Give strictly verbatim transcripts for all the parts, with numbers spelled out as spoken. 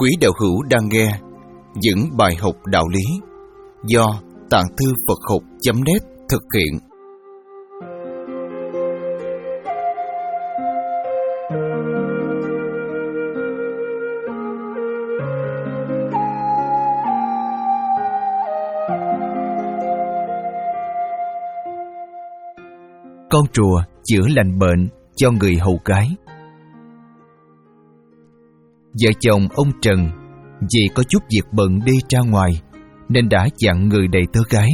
Quý đạo hữu đang nghe những bài học đạo lý do Tạng Thư Phật Học chấm net thực hiện. Con rùa chữa lành bệnh cho người hầu gái. Vợ chồng ông Trần vì có chút việc bận đi ra ngoài nên đã dặn người đầy tớ gái: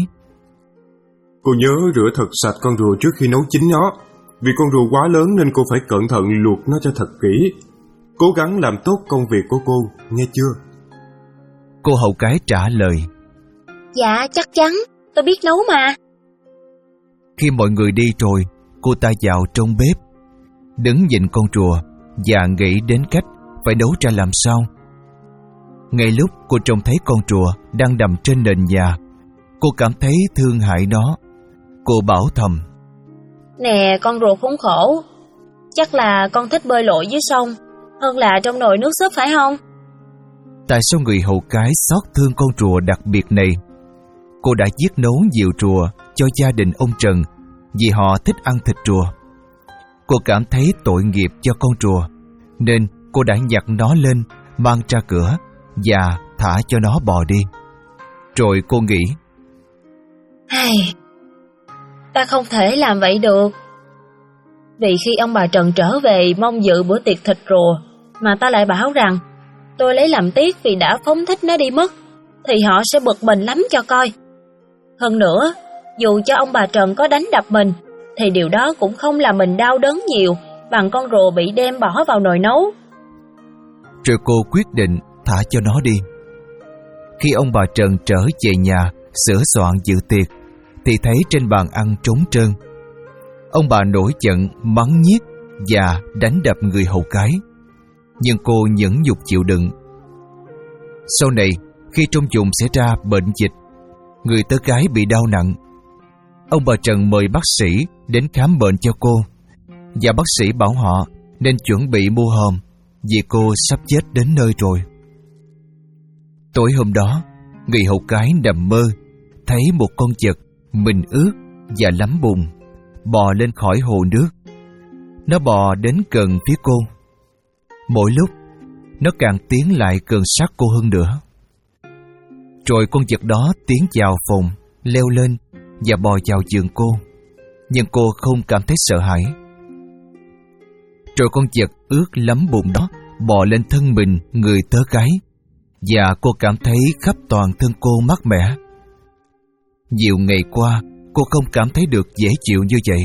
Cô nhớ rửa thật sạch con rùa trước khi nấu chín nó. Vì con rùa quá lớn nên cô phải cẩn thận luộc nó cho thật kỹ. Cố gắng làm tốt công việc của cô, nghe chưa? Cô hầu gái trả lời: Dạ chắc chắn, tôi biết nấu mà. Khi mọi người đi rồi, cô ta vào trong bếp, đứng nhìn con rùa và nghĩ đến cách phải nấu ra làm sao. Ngay lúc cô trông thấy con rùa đang nằm trên nền nhà, cô cảm thấy thương hại nó. Cô bảo thầm: Nè con rùa khốn khổ, chắc là con thích bơi lội dưới sông hơn là trong nồi nước súp phải không? Tại sao người hầu gái xót thương con rùa đặc biệt này? Cô đã giết nấu nhiều rùa cho gia đình ông Trần vì họ thích ăn thịt rùa. Cô cảm thấy tội nghiệp cho con rùa nên cô đã nhặt nó lên, mang ra cửa và thả cho nó bò đi. Rồi cô nghĩ: Ai, ta không thể làm vậy được. Vì khi ông bà Trần trở về mong dự bữa tiệc thịt rùa mà ta lại bảo rằng tôi lấy làm tiếc vì đã phóng thích nó đi mất, thì họ sẽ bực mình lắm cho coi. Hơn nữa, dù cho ông bà Trần có đánh đập mình thì điều đó cũng không làm mình đau đớn nhiều bằng con rùa bị đem bỏ vào nồi nấu. Rồi cô quyết định thả cho nó đi. Khi ông bà Trần trở về nhà sửa soạn dự tiệc thì thấy trên bàn ăn trống trơn. Ông bà nổi giận mắng nhiếc và đánh đập người hầu gái, nhưng cô nhẫn nhục chịu đựng. Sau này, khi trong vùng xảy ra bệnh dịch, người tớ gái bị đau nặng, ông bà Trần mời bác sĩ đến khám bệnh cho cô, và bác sĩ bảo họ nên chuẩn bị mua hòm vì cô sắp chết đến nơi rồi. Tối hôm đó, người hầu gái nằm mơ thấy một con vật mình ướt và lắm bùn bò lên khỏi hồ nước. Nó bò đến gần phía cô. Mỗi lúc nó càng tiến lại gần sát cô hơn nữa. Rồi con vật đó tiến vào phòng, leo lên và bò vào giường cô, nhưng cô không cảm thấy sợ hãi. Rồi con vật ướt lắm bùn đó bò lên thân mình người tớ gái, và cô cảm thấy khắp toàn thân cô mát mẻ. Nhiều ngày qua, cô không cảm thấy được dễ chịu như vậy.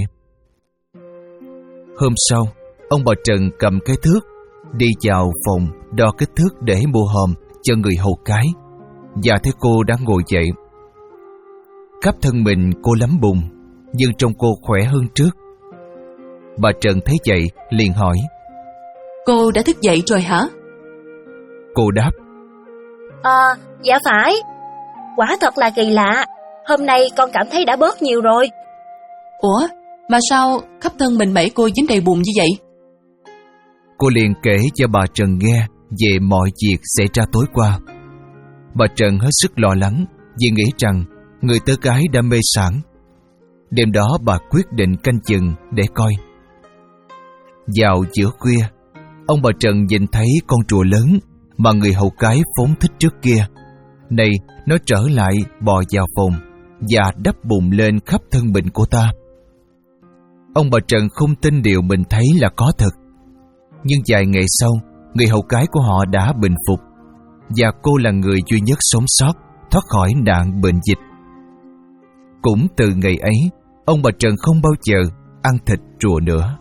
Hôm sau, ông bà Trần cầm cái thước đi vào phòng đo kích thước để mua hòm cho người hầu gái, và thấy cô đã ngồi dậy. Khắp thân mình cô lắm bùn, nhưng trông cô khỏe hơn trước. Bà Trần thấy vậy liền hỏi: Cô đã thức dậy rồi hả? Cô đáp: Ờ, dạ phải. Quả thật là kỳ lạ, hôm nay con cảm thấy đã bớt nhiều rồi. Ủa, mà sao khắp thân mình mẩy cô dính đầy bùn như vậy? Cô liền kể cho bà Trần nghe về mọi việc xảy ra tối qua. Bà Trần hết sức lo lắng vì nghĩ rằng người tớ gái đã mê sảng. Đêm đó bà quyết định canh chừng để coi. Vào giữa khuya, ông bà Trần nhìn thấy con rùa lớn mà người hầu gái phóng thích trước kia. Này, nó trở lại bò vào phòng và đắp bùn lên khắp thân mình cô ta. Ông bà Trần không tin điều mình thấy là có thật. Nhưng vài ngày sau, người hầu gái của họ đã bình phục, và cô là người duy nhất sống sót thoát khỏi nạn bệnh dịch. Cũng từ ngày ấy, ông bà Trần không bao giờ ăn thịt rùa nữa.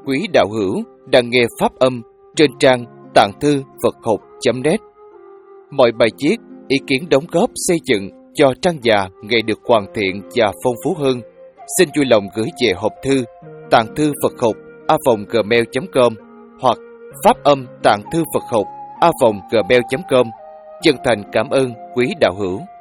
quý đạo hữu đang nghe pháp âm trên trang tạng thư Phật học chấm net. Mọi bài viết, ý kiến đóng góp xây dựng cho trang già ngày được hoàn thiện và phong phú hơn, xin vui lòng gửi về hộp thư tạng thư Phật học a vòng gmail chấm com hoặc pháp âm tạng thư Phật học a vòng gmail chấm com. Chân thành cảm ơn quý đạo hữu.